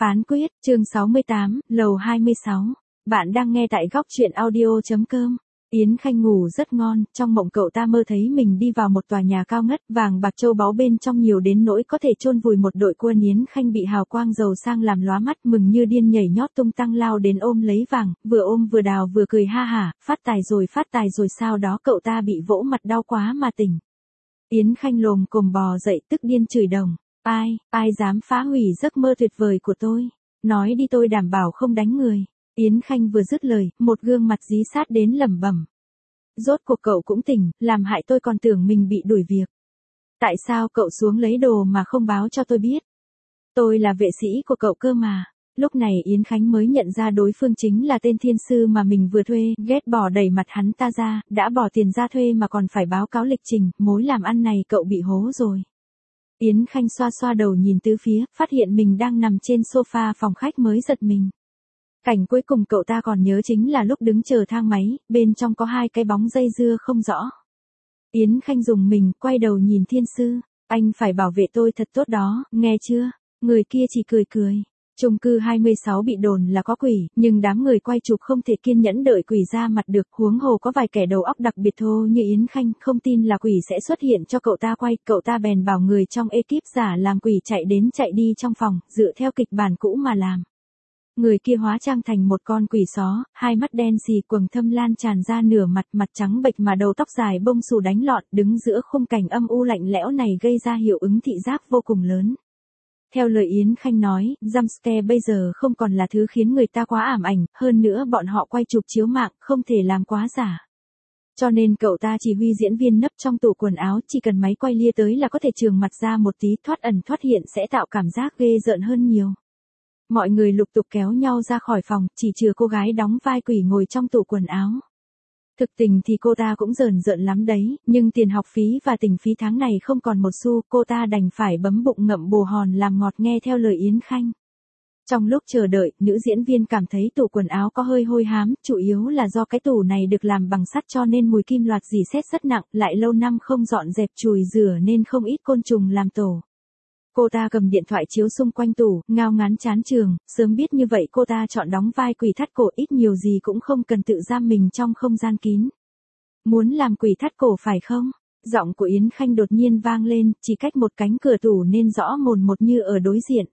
Phán quyết, chương 68, lầu 26. Bạn đang nghe tại góc truyện audio.com. Yến Khanh ngủ rất ngon, trong mộng cậu ta mơ thấy mình đi vào một tòa nhà cao ngất, vàng bạc châu báu bên trong nhiều đến nỗi có thể chôn vùi một đội quân. Yến Khanh bị hào quang giàu sang làm lóa mắt, mừng như điên nhảy nhót tung tăng lao đến ôm lấy vàng, vừa ôm vừa đào vừa cười ha hả, phát tài rồi, sau đó cậu ta bị vỗ mặt đau quá mà tỉnh. Yến Khanh lồm cồm bò dậy tức điên chửi đồng. Ai dám phá hủy giấc mơ tuyệt vời của tôi? Nói đi tôi đảm bảo không đánh người. Yến Khanh vừa dứt lời, một gương mặt dí sát đến lẩm bẩm. Rốt cuộc cậu cũng tỉnh, làm hại tôi còn tưởng mình bị đuổi việc. Tại sao cậu xuống lấy đồ mà không báo cho tôi biết? Tôi là vệ sĩ của cậu cơ mà. Lúc này Yến Khánh mới nhận ra đối phương chính là tên thiên sư mà mình vừa thuê, ghét bỏ đẩy mặt hắn ta ra, đã bỏ tiền ra thuê mà còn phải báo cáo lịch trình, mối làm ăn này cậu bị hố rồi. Yến Khanh xoa xoa đầu nhìn tứ phía, phát hiện mình đang nằm trên sofa phòng khách mới giật mình. Cảnh cuối cùng cậu ta còn nhớ chính là lúc đứng chờ thang máy, bên trong có hai cái bóng dây dưa không rõ. Yến Khanh dùng mình, quay đầu nhìn thiên sư, anh phải bảo vệ tôi thật tốt đó, nghe chưa? Người kia chỉ cười cười. Chung cư 26 bị đồn là có quỷ, nhưng đám người quay chụp không thể kiên nhẫn đợi quỷ ra mặt được, huống hồ có vài kẻ đầu óc đặc biệt thô như Yến Khanh, không tin là quỷ sẽ xuất hiện cho cậu ta quay, cậu ta bèn bảo người trong ekip giả làm quỷ chạy đến chạy đi trong phòng, dựa theo kịch bản cũ mà làm. Người kia hóa trang thành một con quỷ só, hai mắt đen xì, quầng thâm lan tràn ra nửa mặt, mặt trắng bệch mà đầu tóc dài bông xù đánh lọn, đứng giữa khung cảnh âm u lạnh lẽo này gây ra hiệu ứng thị giác vô cùng lớn. Theo lời Yến Khanh nói, jumpscare bây giờ không còn là thứ khiến người ta quá ảm ảnh, hơn nữa bọn họ quay chụp chiếu mạng, không thể làm quá giả. Cho nên cậu ta chỉ huy diễn viên nấp trong tủ quần áo, chỉ cần máy quay lia tới là có thể chườm mặt ra một tí, thoát ẩn thoát hiện sẽ tạo cảm giác ghê rợn hơn nhiều. Mọi người lục tục kéo nhau ra khỏi phòng, chỉ trừ cô gái đóng vai quỷ ngồi trong tủ quần áo. Thực tình thì cô ta cũng rờn rợn lắm đấy, nhưng tiền học phí và tình phí tháng này không còn một xu, cô ta đành phải bấm bụng ngậm bồ hòn làm ngọt nghe theo lời Yến Khanh. Trong lúc chờ đợi, nữ diễn viên cảm thấy tủ quần áo có hơi hôi hám, chủ yếu là do cái tủ này được làm bằng sắt cho nên mùi kim loạt rỉ sét rất nặng, lại lâu năm không dọn dẹp chùi rửa nên không ít côn trùng làm tổ. Cô ta cầm điện thoại chiếu xung quanh tủ, ngao ngán chán trường, sớm biết như vậy cô ta chọn đóng vai quỷ thắt cổ, ít nhiều gì cũng không cần tự giam mình trong không gian kín. Muốn làm quỷ thắt cổ phải không? Giọng của Yến Khanh đột nhiên vang lên, chỉ cách một cánh cửa tủ nên rõ mồn một như ở đối diện.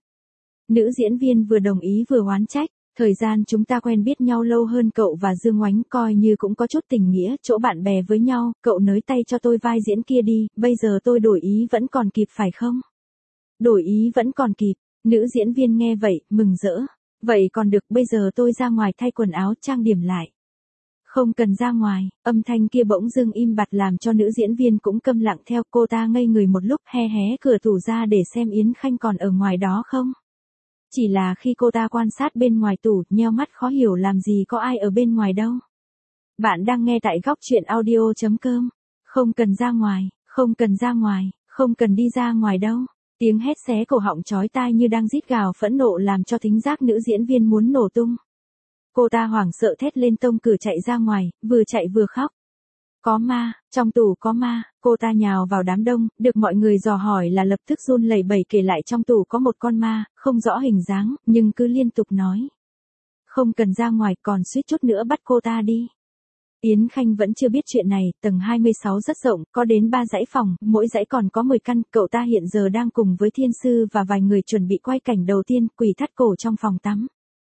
Nữ diễn viên vừa đồng ý vừa oán trách, thời gian chúng ta quen biết nhau lâu hơn cậu và Dương Oánh, coi như cũng có chút tình nghĩa, chỗ bạn bè với nhau, cậu nới tay cho tôi vai diễn kia đi, bây giờ tôi đổi ý vẫn còn kịp phải không? Đổi ý vẫn còn kịp, nữ diễn viên nghe vậy, mừng rỡ. Vậy còn được, bây giờ tôi ra ngoài thay quần áo trang điểm lại. Không cần ra ngoài, âm thanh kia bỗng dưng im bặt làm cho nữ diễn viên cũng câm lặng theo, cô ta ngây người một lúc hé cửa tủ ra để xem Yến Khanh còn ở ngoài đó không. Chỉ là khi cô ta quan sát bên ngoài tủ, nheo mắt khó hiểu làm gì có ai ở bên ngoài đâu. Bạn đang nghe tại góc truyện audio.com. Không cần ra ngoài, không cần ra ngoài, không cần đi ra ngoài đâu. Tiếng hét xé cổ họng chói tai như đang rít gào phẫn nộ làm cho thính giác nữ diễn viên muốn nổ tung. Cô ta hoảng sợ thét lên tông cửa chạy ra ngoài, vừa chạy vừa khóc. Có ma, trong tủ có ma, cô ta nhào vào đám đông, được mọi người dò hỏi là lập tức run lẩy bẩy kể lại trong tủ có một con ma, không rõ hình dáng, nhưng cứ liên tục nói. Không cần ra ngoài, còn suýt chút nữa bắt cô ta đi. Yến Khanh vẫn chưa biết chuyện này, tầng 26 rất rộng, có đến 3 dãy phòng, mỗi dãy còn có 10 căn, cậu ta hiện giờ đang cùng với thiên sư và vài người chuẩn bị quay cảnh đầu tiên, quỷ thắt cổ trong phòng tắm.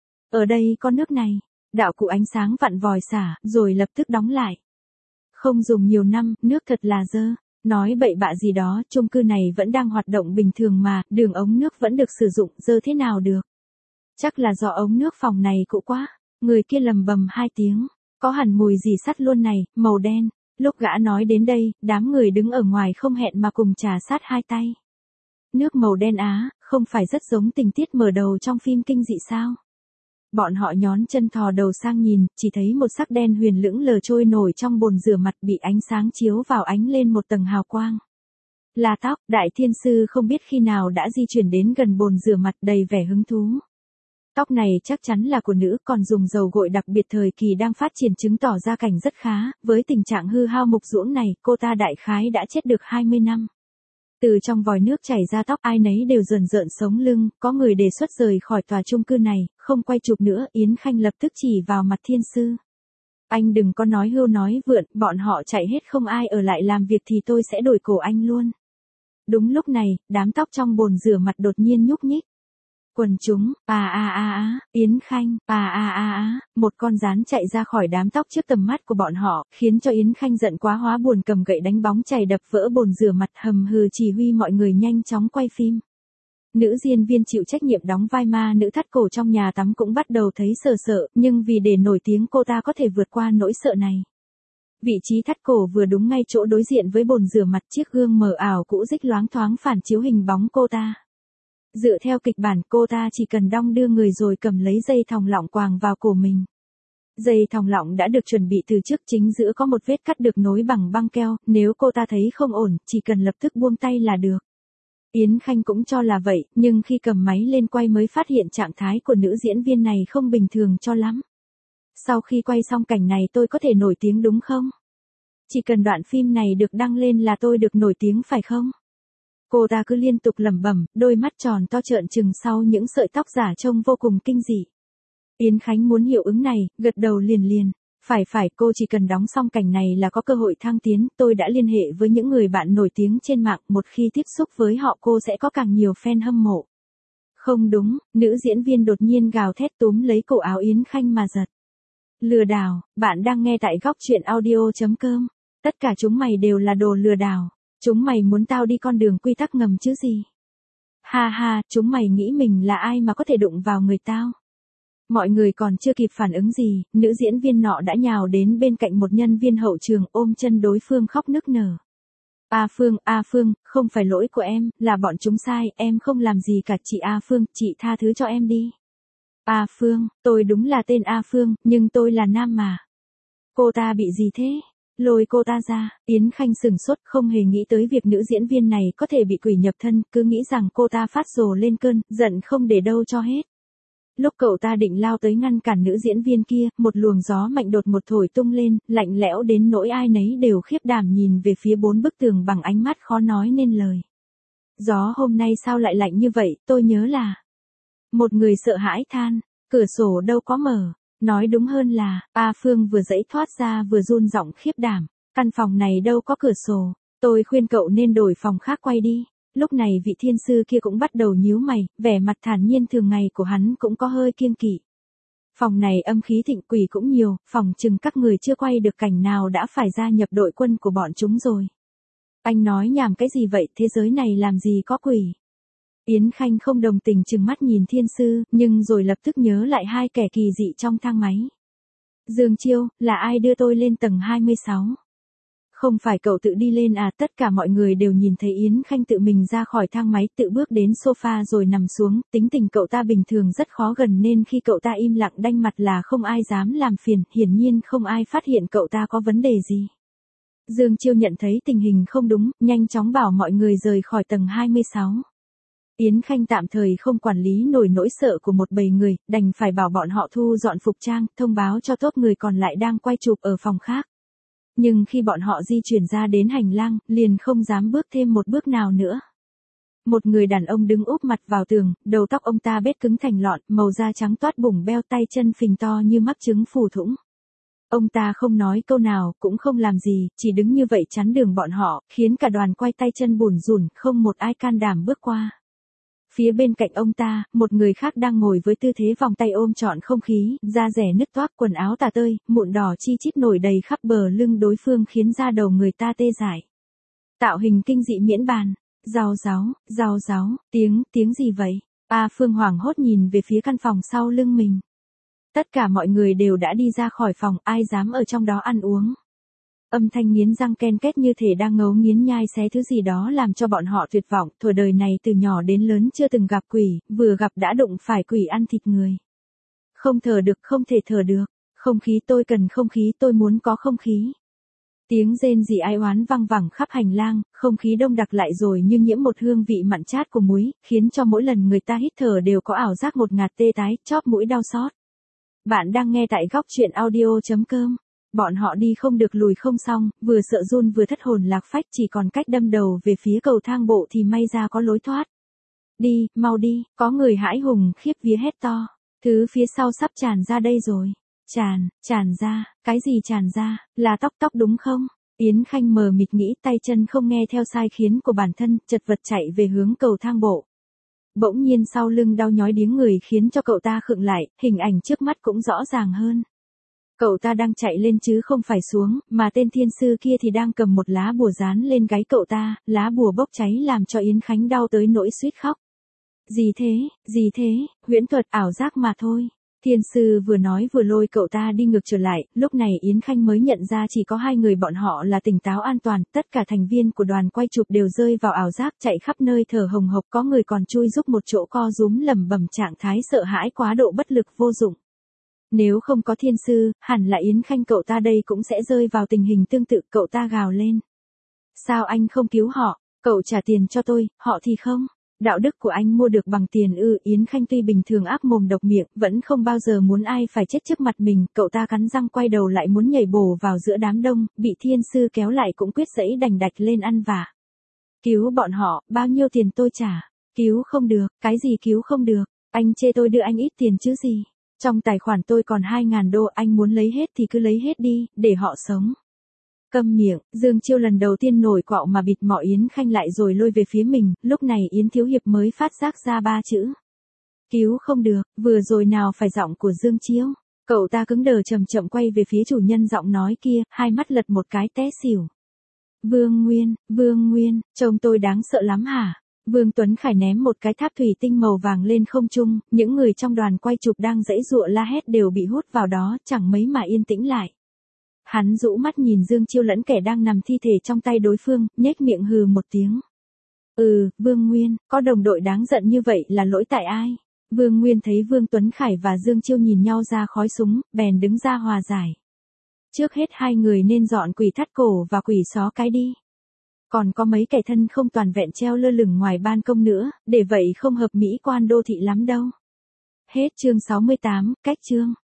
Ở đây có nước này, đạo cụ ánh sáng vặn vòi xả, rồi lập tức đóng lại. Không dùng nhiều năm, nước thật là dơ. Nói bậy bạ gì đó, chung cư này vẫn đang hoạt động bình thường mà, đường ống nước vẫn được sử dụng, dơ thế nào được. Chắc là do ống nước phòng này cũ quá. Người kia lầm bầm 2 tiếng. Có hẳn mùi gì sắt luôn này, màu đen. Lúc gã nói đến đây, đám người đứng ở ngoài không hẹn mà cùng trà sát hai tay. Nước màu đen á, không phải rất giống tình tiết mở đầu trong phim kinh dị sao? Bọn họ nhón chân thò đầu sang nhìn, chỉ thấy một sắc đen huyền lững lờ trôi nổi trong bồn rửa mặt bị ánh sáng chiếu vào ánh lên một tầng hào quang. Là tóc, đại thiên sư không biết khi nào đã di chuyển đến gần bồn rửa mặt đầy vẻ hứng thú. Tóc này chắc chắn là của nữ, còn dùng dầu gội đặc biệt thời kỳ đang phát triển chứng tỏ ra cảnh rất khá, với tình trạng hư hao mục ruỗng này, cô ta đại khái đã chết được 20 năm. Từ trong vòi nước chảy ra tóc ai nấy đều rờn rợn sống lưng, có người đề xuất rời khỏi tòa chung cư này, không quay chụp nữa, Yến Khanh lập tức chỉ vào mặt thiên sư. Anh đừng có nói hưu nói vượn, bọn họ chạy hết không ai ở lại làm việc thì tôi sẽ đổi cổ anh luôn. Đúng lúc này, đám tóc trong bồn rửa mặt đột nhiên nhúc nhích. Quần chúng, Yến Khanh, một con rán chạy ra khỏi đám tóc trước tầm mắt của bọn họ, khiến cho Yến Khanh giận quá hóa buồn cầm gậy đánh bóng chày đập vỡ bồn rửa mặt hầm hừ chỉ huy mọi người nhanh chóng quay phim. Nữ diễn viên chịu trách nhiệm đóng vai ma nữ thắt cổ trong nhà tắm cũng bắt đầu thấy sợ sợ, nhưng vì để nổi tiếng cô ta có thể vượt qua nỗi sợ này. Vị trí thắt cổ vừa đúng ngay chỗ đối diện với bồn rửa mặt, chiếc gương mờ ảo cũ rích loáng thoáng phản chiếu hình bóng cô ta. Dựa theo kịch bản, cô ta chỉ cần đong đưa người rồi cầm lấy dây thòng lọng quàng vào cổ mình. Dây thòng lọng đã được chuẩn bị từ trước, chính giữa có một vết cắt được nối bằng băng keo, nếu cô ta thấy không ổn, chỉ cần lập tức buông tay là được. Yến Khanh cũng cho là vậy, nhưng khi cầm máy lên quay mới phát hiện trạng thái của nữ diễn viên này không bình thường cho lắm. Sau khi quay xong cảnh này tôi có thể nổi tiếng đúng không? Chỉ cần đoạn phim này được đăng lên là tôi được nổi tiếng phải không? Cô ta cứ liên tục lẩm bẩm, đôi mắt tròn to trợn trừng sau những sợi tóc giả trông vô cùng kinh dị. Yến Khánh muốn hiệu ứng này, gật đầu liền. Phải, cô chỉ cần đóng xong cảnh này là có cơ hội thăng tiến, tôi đã liên hệ với những người bạn nổi tiếng trên mạng, một khi tiếp xúc với họ cô sẽ có càng nhiều fan hâm mộ. Không đúng, nữ diễn viên đột nhiên gào thét túm lấy cổ áo Yến Khanh mà giật. Lừa đảo, bạn đang nghe tại góc truyện audio.com. Tất cả chúng mày đều là đồ lừa đảo. Chúng mày muốn tao đi con đường quy tắc ngầm chứ gì? Ha, chúng mày nghĩ mình là ai mà có thể đụng vào người tao? Mọi người còn chưa kịp phản ứng gì, nữ diễn viên nọ đã nhào đến bên cạnh một nhân viên hậu trường ôm chân đối phương khóc nức nở. Phương, không phải lỗi của em, là bọn chúng sai, em không làm gì cả chị Phương, chị tha thứ cho em đi. Phương, tôi đúng là tên Phương, nhưng tôi là nam mà. Cô ta bị gì thế? Lôi cô ta ra, Yến Khanh sửng sốt không hề nghĩ tới việc nữ diễn viên này có thể bị quỷ nhập thân, cứ nghĩ rằng cô ta phát rồ lên cơn, giận không để đâu cho hết. Lúc cậu ta định lao tới ngăn cản nữ diễn viên kia, một luồng gió mạnh đột một thổi tung lên, lạnh lẽo đến nỗi ai nấy đều khiếp đảm nhìn về phía 4 bức tường bằng ánh mắt khó nói nên lời. Gió hôm nay sao lại lạnh như vậy, tôi nhớ là... Một người sợ hãi than, cửa sổ đâu có mở. Nói đúng hơn là, Phương vừa giãy thoát ra vừa run giọng khiếp đảm. Căn phòng này đâu có cửa sổ, tôi khuyên cậu nên đổi phòng khác quay đi. Lúc này vị thiên sư kia cũng bắt đầu nhíu mày, vẻ mặt thản nhiên thường ngày của hắn cũng có hơi kiêng kỵ. Phòng này âm khí thịnh quỷ cũng nhiều, phòng chừng các người chưa quay được cảnh nào đã phải gia nhập đội quân của bọn chúng rồi. Anh nói nhảm cái gì vậy, thế giới này làm gì có quỷ. Yến Khanh không đồng tình trừng mắt nhìn thiên sư, nhưng rồi lập tức nhớ lại hai kẻ kỳ dị trong thang máy. Dương Chiêu, là ai đưa tôi lên tầng 26? Không phải cậu tự đi lên à? Tất cả mọi người đều nhìn thấy Yến Khanh tự mình ra khỏi thang máy, tự bước đến sofa rồi nằm xuống, tính tình cậu ta bình thường rất khó gần nên khi cậu ta im lặng đanh mặt là không ai dám làm phiền, hiển nhiên không ai phát hiện cậu ta có vấn đề gì. Dương Chiêu nhận thấy tình hình không đúng, nhanh chóng bảo mọi người rời khỏi tầng 26. Yến Khanh tạm thời không quản lý nổi nỗi sợ của một bầy người, đành phải bảo bọn họ thu dọn phục trang, thông báo cho tốt người còn lại đang quay chụp ở phòng khác. Nhưng khi bọn họ di chuyển ra đến hành lang, liền không dám bước thêm một bước nào nữa. Một người đàn ông đứng úp mặt vào tường, đầu tóc ông ta bết cứng thành lọn, màu da trắng toát bủng beo, tay chân phình to như mắc trứng phù thủng. Ông ta không nói câu nào, cũng không làm gì, chỉ đứng như vậy chắn đường bọn họ, khiến cả đoàn quay tay chân bủn rủn, không một ai can đảm bước qua. Phía bên cạnh ông ta, một người khác đang ngồi với tư thế vòng tay ôm trọn không khí, da rẻ nứt toác, quần áo tả tơi, mụn đỏ chi chít nổi đầy khắp bờ lưng đối phương khiến da đầu người ta tê dại. Tạo hình kinh dị miễn bàn. Rào ráo, tiếng gì vậy? Phương hoảng hốt nhìn về phía căn phòng sau lưng mình. Tất cả mọi người đều đã đi ra khỏi phòng, ai dám ở trong đó ăn uống. Âm thanh nghiến răng ken két như thể đang ngấu nghiến nhai xé thứ gì đó làm cho bọn họ tuyệt vọng, thuở đời này từ nhỏ đến lớn chưa từng gặp quỷ, vừa gặp đã đụng phải quỷ ăn thịt người. Không thở được, không thể thở được. Không khí, tôi cần không khí, tôi muốn có không khí. Tiếng rên rỉ ai oán văng vẳng khắp hành lang, không khí đông đặc lại rồi như nhiễm một hương vị mặn chát của muối, khiến cho mỗi lần người ta hít thở đều có ảo giác ngột ngạt tê tái, chóp mũi đau xót. Bạn đang nghe tại góc truyện audio.com. Bọn họ đi không được lùi không xong, vừa sợ run vừa thất hồn lạc phách, chỉ còn cách đâm đầu về phía cầu thang bộ thì may ra có lối thoát. Đi, mau đi, có người hãi hùng khiếp vía hét to. Thứ phía sau sắp tràn ra đây rồi. Tràn ra, cái gì tràn ra, là tóc đúng không? Yến Khanh mờ mịt nghĩ, tay chân không nghe theo sai khiến của bản thân, chật vật chạy về hướng cầu thang bộ. Bỗng nhiên sau lưng đau nhói điếng người khiến cho cậu ta khựng lại, hình ảnh trước mắt cũng rõ ràng hơn. Cậu ta đang chạy lên chứ không phải xuống, mà tên thiên sư kia thì đang cầm một lá bùa dán lên gáy cậu ta, lá bùa bốc cháy làm cho Yến Khánh đau tới nỗi suýt khóc. Gì thế, huyễn thuật ảo giác mà thôi. Thiên sư vừa nói vừa lôi cậu ta đi ngược trở lại, lúc này Yến Khanh mới nhận ra chỉ có 2 người bọn họ là tỉnh táo an toàn, tất cả thành viên của đoàn quay chụp đều rơi vào ảo giác chạy khắp nơi thở hồng hộc, có người còn chui giúp một chỗ co rúm lẩm bẩm trạng thái sợ hãi quá độ bất lực vô dụng. Nếu không có thiên sư, hẳn là Yến Khanh cậu ta đây cũng sẽ rơi vào tình hình tương tự, cậu ta gào lên. Sao anh không cứu họ, cậu trả tiền cho tôi, họ thì không. Đạo đức của anh mua được bằng tiền ư? Yến Khanh tuy bình thường ác mồm độc miệng, vẫn không bao giờ muốn ai phải chết trước mặt mình, cậu ta cắn răng quay đầu lại muốn nhảy bổ vào giữa đám đông, bị thiên sư kéo lại cũng quyết dẫy đành đạch lên ăn vạ. Cứu bọn họ, bao nhiêu tiền tôi trả? Cứu không được, cái gì cứu không được? Anh chê tôi đưa anh ít tiền chứ gì? Trong tài khoản tôi còn 2.000 đô, anh muốn lấy hết thì cứ lấy hết đi, để họ sống. Câm miệng, Dương Chiêu lần đầu tiên nổi quạo mà bịt mọ Yến Khanh lại rồi lôi về phía mình, lúc này Yến Thiếu Hiệp mới phát giác ra 3 chữ. Cứu không được, vừa rồi nào phải giọng của Dương Chiêu. Cậu ta cứng đờ chậm chậm quay về phía chủ nhân giọng nói kia, hai mắt lật một cái té xỉu. Vương Nguyên, trông tôi đáng sợ lắm hả? Vương Tuấn Khải ném một cái tháp thủy tinh màu vàng lên không trung, những người trong đoàn quay chụp đang giãy giụa la hét đều bị hút vào đó, chẳng mấy mà yên tĩnh lại. Hắn rũ mắt nhìn Dương Chiêu lẫn kẻ đang nằm thi thể trong tay đối phương, nhếch miệng hừ một tiếng. Vương Nguyên, có đồng đội đáng giận như vậy là lỗi tại ai? Vương Nguyên thấy Vương Tuấn Khải và Dương Chiêu nhìn nhau ra khói súng, bèn đứng ra hòa giải. Trước hết 2 người nên dọn quỷ thắt cổ và quỷ xó cái đi. Còn có mấy kẻ thân không toàn vẹn treo lơ lửng ngoài ban công nữa, để vậy không hợp mỹ quan đô thị lắm đâu. Hết chương 68, cách chương.